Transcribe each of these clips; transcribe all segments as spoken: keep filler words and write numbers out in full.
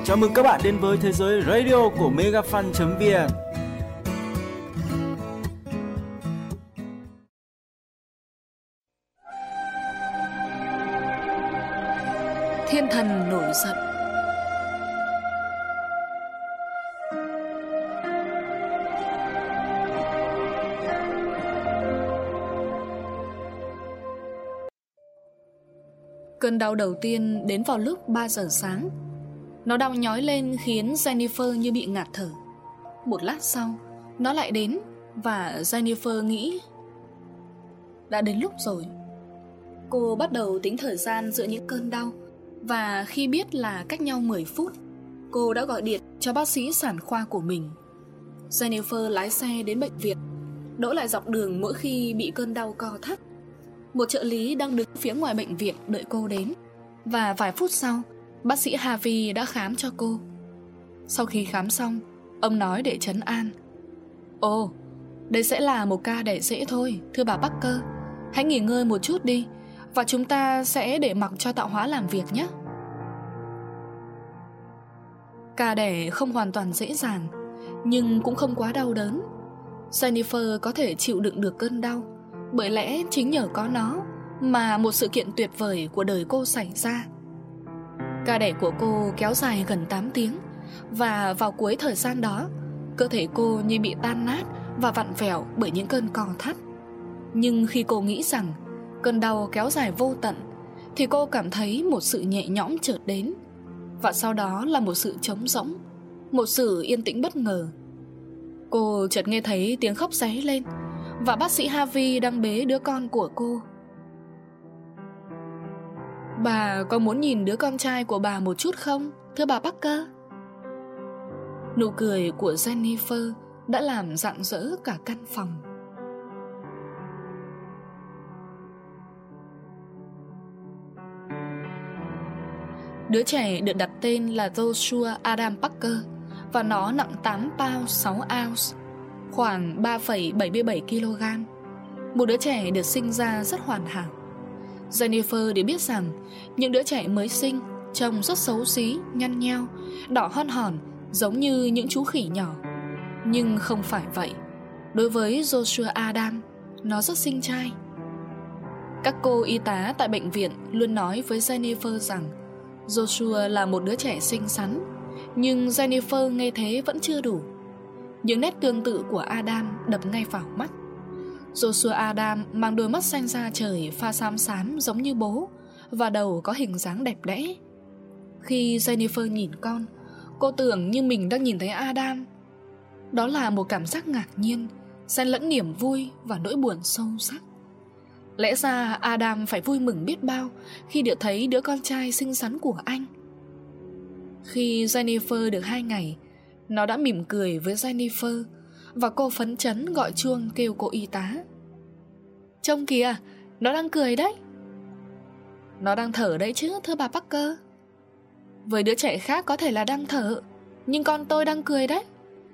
Chào mừng các bạn đến với thế giới radio của megafan chấm vn. Thiên thần nổi giận. Cơn đau đầu tiên đến vào lúc ba giờ sáng. Nó đau nhói lên khiến Jennifer như bị ngạt thở. Một lát sau, nó lại đến và Jennifer nghĩ đã đến lúc rồi. Cô bắt đầu tính thời gian giữa những cơn đau, và khi biết là cách nhau mười phút, cô đã gọi điện cho bác sĩ sản khoa của mình. Jennifer lái xe đến bệnh viện, đỗ lại dọc đường mỗi khi bị cơn đau co thắt. Một trợ lý đang đứng phía ngoài bệnh viện đợi cô đến, và vài phút sau, bác sĩ Harvey đã khám cho cô. Sau khi khám xong, ông nói để trấn an: Ồ, đây sẽ là một ca đẻ dễ thôi, thưa bà Parker. Hãy nghỉ ngơi một chút đi, và chúng ta sẽ để mặc cho tạo hóa làm việc nhé. Ca đẻ không hoàn toàn dễ dàng, nhưng cũng không quá đau đớn. Jennifer có thể chịu đựng được cơn đau, bởi lẽ chính nhờ có nó mà một sự kiện tuyệt vời của đời cô xảy ra. Ca đẻ của cô kéo dài gần tám tiếng, và vào cuối thời gian đó, cơ thể cô như bị tan nát và vặn vẹo bởi những cơn co thắt. Nhưng khi cô nghĩ rằng cơn đau kéo dài vô tận, thì cô cảm thấy một sự nhẹ nhõm chợt đến, và sau đó là một sự trống rỗng, một sự yên tĩnh bất ngờ. Cô chợt nghe thấy tiếng khóc réy lên, và bác sĩ Harvey đang bế đứa con của cô. Bà có muốn nhìn đứa con trai của bà một chút không, thưa bà Parker? Nụ cười của Jennifer đã làm rạng rỡ cả căn phòng. Đứa trẻ được đặt tên là Joshua Adam Parker, và nó nặng tám pound sáu ounce, khoảng ba phẩy bảy mươi bảy ki lô gam. Một đứa trẻ được sinh ra rất hoàn hảo. Jennifer để biết rằng những đứa trẻ mới sinh trông rất xấu xí, nhăn nheo, đỏ hon hòn, giống như những chú khỉ nhỏ. Nhưng không phải vậy. Đối với Joshua Adam, nó rất xinh trai. Các cô y tá tại bệnh viện luôn nói với Jennifer rằng Joshua là một đứa trẻ xinh xắn, nhưng Jennifer nghe thế vẫn chưa đủ. Những nét tương tự của Adam đập ngay vào mắt. Joshua Adam mang đôi mắt xanh da trời pha xám xám giống như bố, và đầu có hình dáng đẹp đẽ. Khi Jennifer nhìn con, cô tưởng như mình đang nhìn thấy Adam. Đó là một cảm giác ngạc nhiên, xen lẫn niềm vui và nỗi buồn sâu sắc. Lẽ ra Adam phải vui mừng biết bao khi được thấy đứa con trai xinh xắn của anh. Khi Jennifer được hai ngày, nó đã mỉm cười với Jennifer, và cô phấn chấn gọi chuông kêu cô y tá. Trông kìa, nó đang cười đấy. Nó đang thở đấy chứ, thưa bà Parker. Với đứa trẻ khác có thể là đang thở, nhưng con tôi đang cười đấy.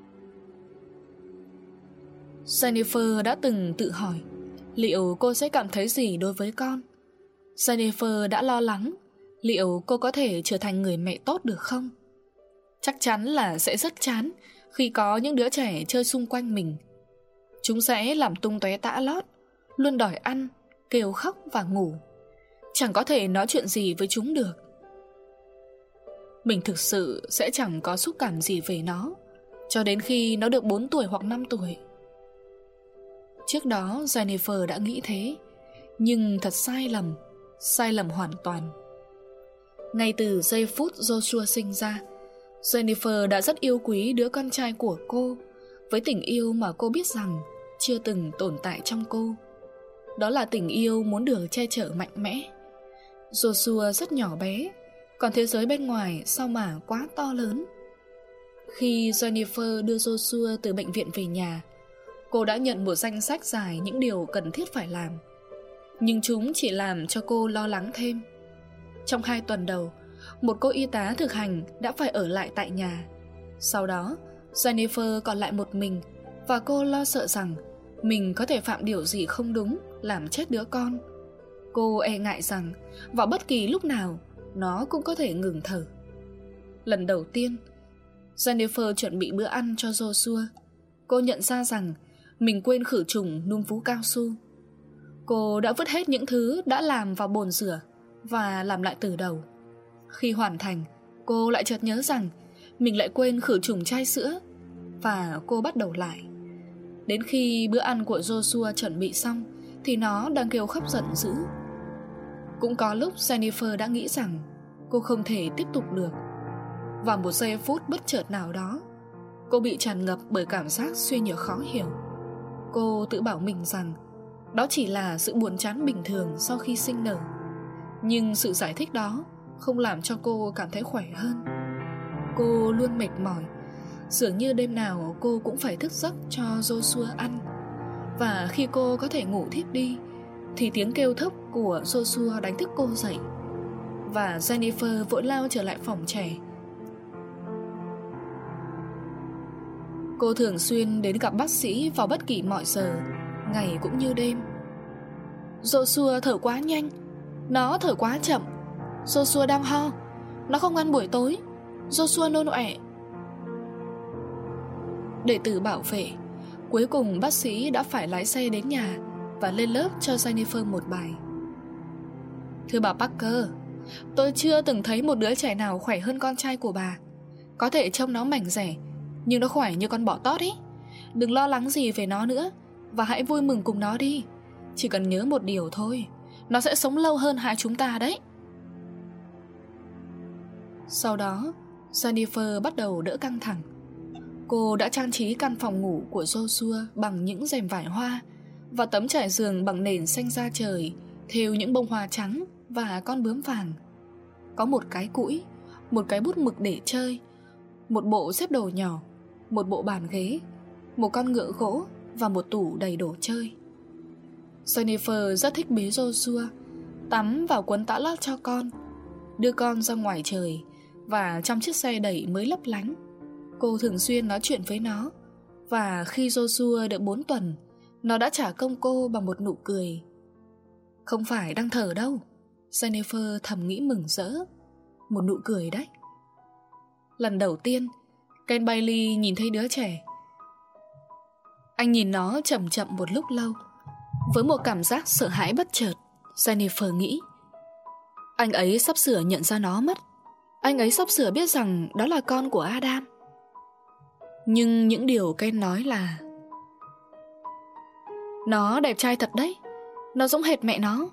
Jennifer đã từng tự hỏi liệu cô sẽ cảm thấy gì đối với con. Jennifer đã lo lắng liệu cô có thể trở thành người mẹ tốt được không. Chắc chắn là sẽ rất chán khi có những đứa trẻ chơi xung quanh mình. Chúng sẽ làm tung tóe tã lót, luôn đòi ăn, kêu khóc và ngủ. Chẳng có thể nói chuyện gì với chúng được. Mình thực sự sẽ chẳng có xúc cảm gì về nó cho đến khi nó được bốn tuổi hoặc năm tuổi. Trước đó Jennifer đã nghĩ thế, nhưng thật sai lầm, sai lầm hoàn toàn. Ngay từ giây phút Joshua sinh ra, Jennifer đã rất yêu quý đứa con trai của cô, với tình yêu mà cô biết rằng chưa từng tồn tại trong cô. Đó là tình yêu muốn được che chở mạnh mẽ. Joshua rất nhỏ bé, còn thế giới bên ngoài sao mà quá to lớn. Khi Jennifer đưa Joshua từ bệnh viện về nhà, cô đã nhận một danh sách dài những điều cần thiết phải làm, nhưng chúng chỉ làm cho cô lo lắng thêm. Trong hai tuần đầu, một cô y tá thực hành đã phải ở lại tại nhà. Sau đó, Jennifer còn lại một mình, và cô lo sợ rằng mình có thể phạm điều gì không đúng, làm chết đứa con. Cô e ngại rằng vào bất kỳ lúc nào nó cũng có thể ngừng thở. Lần đầu tiên, Jennifer chuẩn bị bữa ăn cho Joshua. Cô nhận ra rằng mình quên khử trùng núm vú cao su. Cô đã vứt hết những thứ đã làm vào bồn rửa và làm lại từ đầu. Khi hoàn thành, cô lại chợt nhớ rằng mình lại quên khử trùng chai sữa, và cô bắt đầu lại. Đến khi bữa ăn của Joshua chuẩn bị xong thì nó đang kêu khóc giận dữ. Cũng có lúc Jennifer đã nghĩ rằng cô không thể tiếp tục được. Vào một giây phút bất chợt nào đó, cô bị tràn ngập bởi cảm giác suy nhược khó hiểu. Cô tự bảo mình rằng đó chỉ là sự buồn chán bình thường sau khi sinh nở. Nhưng sự giải thích đó không làm cho cô cảm thấy khỏe hơn. Cô luôn mệt mỏi, dường như đêm nào cô cũng phải thức giấc cho Joshua ăn. Và khi cô có thể ngủ thiếp đi thì tiếng kêu thức của Joshua đánh thức cô dậy. Và Jennifer vội lao trở lại phòng trẻ. Cô thường xuyên đến gặp bác sĩ vào bất kỳ mọi giờ, ngày cũng như đêm. Joshua thở quá nhanh, nó thở quá chậm. Joshua đang ho, nó không ăn buổi tối. Joshua nôn ọe. Để tự bảo vệ, cuối cùng bác sĩ đã phải lái xe đến nhà và lên lớp cho Jennifer một bài. Thưa bà Parker, tôi chưa từng thấy một đứa trẻ nào khỏe hơn con trai của bà. Có thể trông nó mảnh rẻ, nhưng nó khỏe như con bọ tót ấy. Đừng lo lắng gì về nó nữa, và hãy vui mừng cùng nó đi. Chỉ cần nhớ một điều thôi, nó sẽ sống lâu hơn hai chúng ta đấy. Sau đó, Jennifer bắt đầu đỡ căng thẳng. Cô đã trang trí căn phòng ngủ của Joshua bằng những rèm vải hoa và tấm trải giường bằng nền xanh da trời, thêu những bông hoa trắng và con bướm vàng. Có một cái cũi, một cái bút mực để chơi, một bộ xếp đồ nhỏ, một bộ bàn ghế, một con ngựa gỗ và một tủ đầy đồ chơi. Jennifer rất thích bế Joshua, tắm vào quấn tã lót cho con, đưa con ra ngoài trời, và trong chiếc xe đẩy mới lấp lánh. Cô thường xuyên nói chuyện với nó, và khi Joshua được bốn tuần, nó đã trả công cô bằng một nụ cười. Không phải đang thở đâu, Jennifer thầm nghĩ mừng rỡ. Một nụ cười đấy. Lần đầu tiên, Ken Bailey nhìn thấy đứa trẻ. Anh nhìn nó chậm chậm một lúc lâu. Với một cảm giác sợ hãi bất chợt, Jennifer nghĩ anh ấy sắp sửa nhận ra nó mất. Anh ấy sắp sửa biết rằng đó là con của Adam. Nhưng những điều Ken nói là nó đẹp trai thật đấy, nó giống hệt mẹ nó.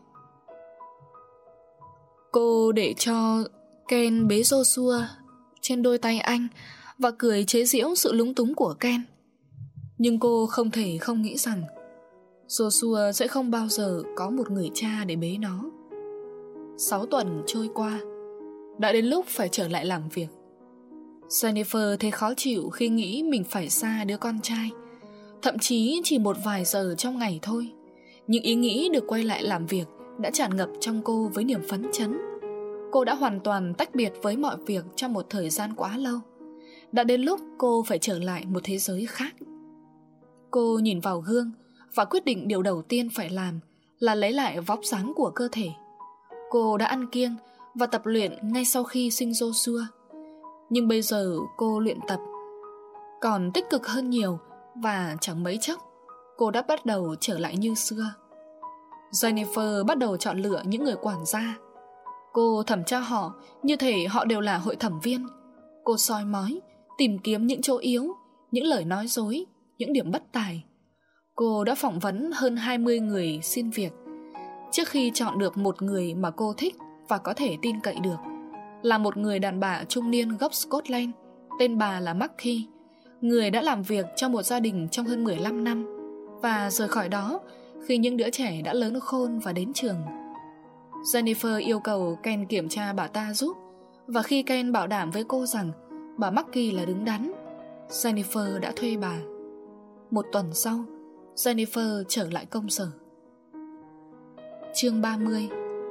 Cô để cho Ken bế Joshua trên đôi tay anh và cười chế giễu sự lúng túng của Ken. Nhưng cô không thể không nghĩ rằng Joshua sẽ không bao giờ có một người cha để bế nó. Sáu tuần trôi qua, đã đến lúc phải trở lại làm việc. Jennifer thấy khó chịu khi nghĩ mình phải xa đứa con trai, thậm chí chỉ một vài giờ trong ngày thôi. Nhưng ý nghĩ được quay lại làm việc đã tràn ngập trong cô với niềm phấn chấn. Cô đã hoàn toàn tách biệt với mọi việc trong một thời gian quá lâu. Đã đến lúc cô phải trở lại một thế giới khác. Cô nhìn vào gương và quyết định điều đầu tiên phải làm là lấy lại vóc dáng của cơ thể. Cô đã ăn kiêng và tập luyện ngay sau khi sinh Joshua. Nhưng bây giờ cô luyện tập còn tích cực hơn nhiều, và chẳng mấy chốc cô đã bắt đầu trở lại như xưa. Jennifer bắt đầu chọn lựa những người quản gia. Cô thẩm tra họ như thể họ đều là hội thẩm viên. Cô soi mói, tìm kiếm những chỗ yếu, những lời nói dối, những điểm bất tài. Cô đã phỏng vấn hơn hai mươi người xin việc trước khi chọn được một người mà cô thích và có thể tin cậy được. Là một người đàn bà trung niên gốc Scotland, tên bà là Mackie, người đã làm việc cho một gia đình trong hơn mười lăm năm và rời khỏi đó khi những đứa trẻ đã lớn khôn và đến trường. Jennifer yêu cầu Ken kiểm tra bà ta giúp, và khi Ken bảo đảm với cô rằng bà Mackie là đứng đắn, Jennifer đã thuê bà. Một tuần sau, Jennifer trở lại công sở. Chương ba mươi.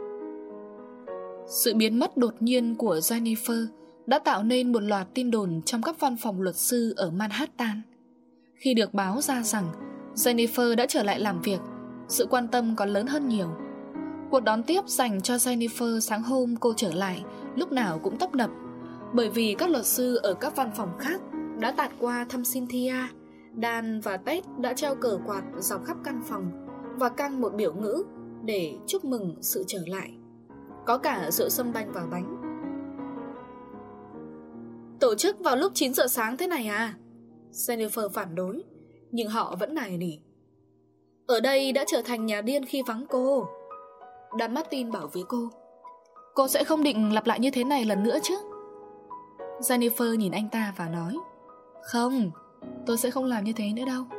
Sự biến mất đột nhiên của Jennifer đã tạo nên một loạt tin đồn trong các văn phòng luật sư ở Manhattan. Khi được báo ra rằng Jennifer đã trở lại làm việc, sự quan tâm còn lớn hơn nhiều. Cuộc đón tiếp dành cho Jennifer sáng hôm cô trở lại lúc nào cũng tấp nập. Bởi vì các luật sư ở các văn phòng khác đã tạt qua thăm Cynthia, Dan và Ted đã treo cờ quạt dọc khắp căn phòng và căng một biểu ngữ để chúc mừng sự trở lại. Có cả rượu sâm banh vào bánh. Tổ chức vào lúc chín giờ sáng thế này à? Jennifer phản đối, nhưng họ vẫn nài nỉ. Ở đây đã trở thành nhà điên khi vắng cô. Dan Martin bảo với cô, cô sẽ không định lặp lại như thế này lần nữa chứ? Jennifer nhìn anh ta và nói, không, tôi sẽ không làm như thế nữa đâu.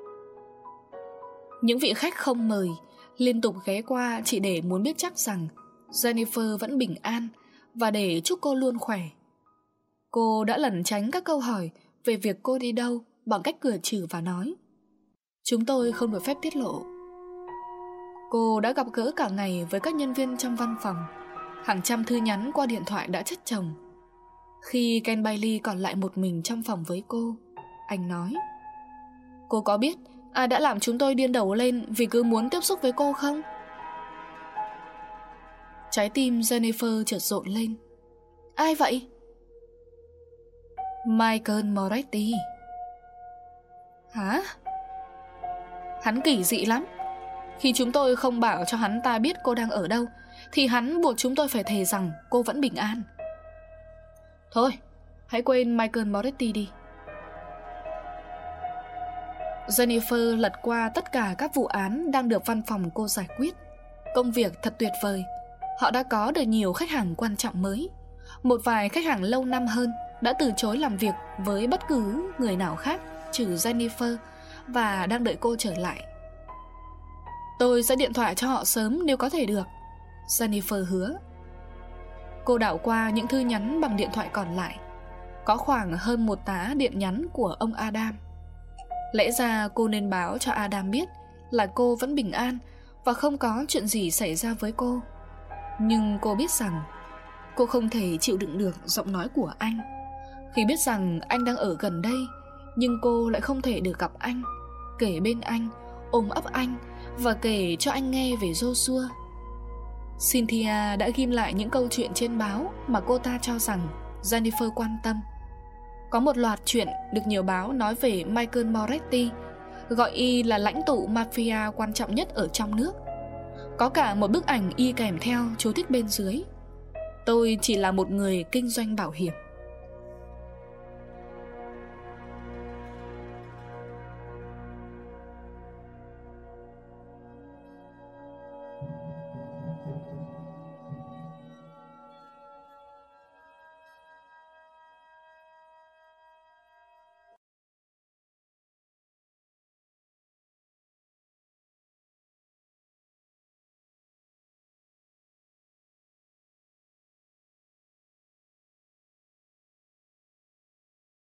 Những vị khách không mời liên tục ghé qua chỉ để muốn biết chắc rằng Jennifer vẫn bình an và để chúc cô luôn khỏe. Cô đã lẩn tránh các câu hỏi về việc cô đi đâu bằng cách cười trừ và nói, chúng tôi không được phép tiết lộ. Cô đã gặp gỡ cả ngày với các nhân viên trong văn phòng. Hàng trăm thư nhắn qua điện thoại đã chất chồng. Khi Ken Bailey còn lại một mình trong phòng với cô, anh nói, cô có biết ai đã làm chúng tôi điên đầu lên vì cứ muốn tiếp xúc với cô không? Trái tim Jennifer chợt rộn lên. Ai vậy? Michael Moretti. Hả? Hắn kỳ dị lắm. Khi chúng tôi không bảo cho hắn ta biết cô đang ở đâu, thì hắn buộc chúng tôi phải thề rằng cô vẫn bình an. Thôi, hãy quên Michael Moretti đi. Jennifer lật qua tất cả các vụ án đang được văn phòng cô giải quyết. Công việc thật tuyệt vời. Họ đã có được nhiều khách hàng quan trọng mới. Một vài khách hàng lâu năm hơn đã từ chối làm việc với bất cứ người nào khác trừ Jennifer và đang đợi cô trở lại. Tôi sẽ điện thoại cho họ sớm nếu có thể được, Jennifer hứa. Cô đảo qua những thư nhắn bằng điện thoại còn lại. Có khoảng hơn một tá điện nhắn của ông Adam. Lẽ ra cô nên báo cho Adam biết là cô vẫn bình an và không có chuyện gì xảy ra với cô. Nhưng cô biết rằng cô không thể chịu đựng được giọng nói của anh. Khi biết rằng anh đang ở gần đây, nhưng cô lại không thể được gặp anh, kể bên anh, ôm ấp anh và kể cho anh nghe về Joshua. Cynthia đã ghim lại những câu chuyện trên báo mà cô ta cho rằng Jennifer quan tâm. Có một loạt chuyện được nhiều báo nói về Michael Moretti, gọi y là lãnh tụ mafia quan trọng nhất ở trong nước. Có cả một bức ảnh y kèm theo chú thích bên dưới: tôi chỉ là một người kinh doanh bảo hiểm.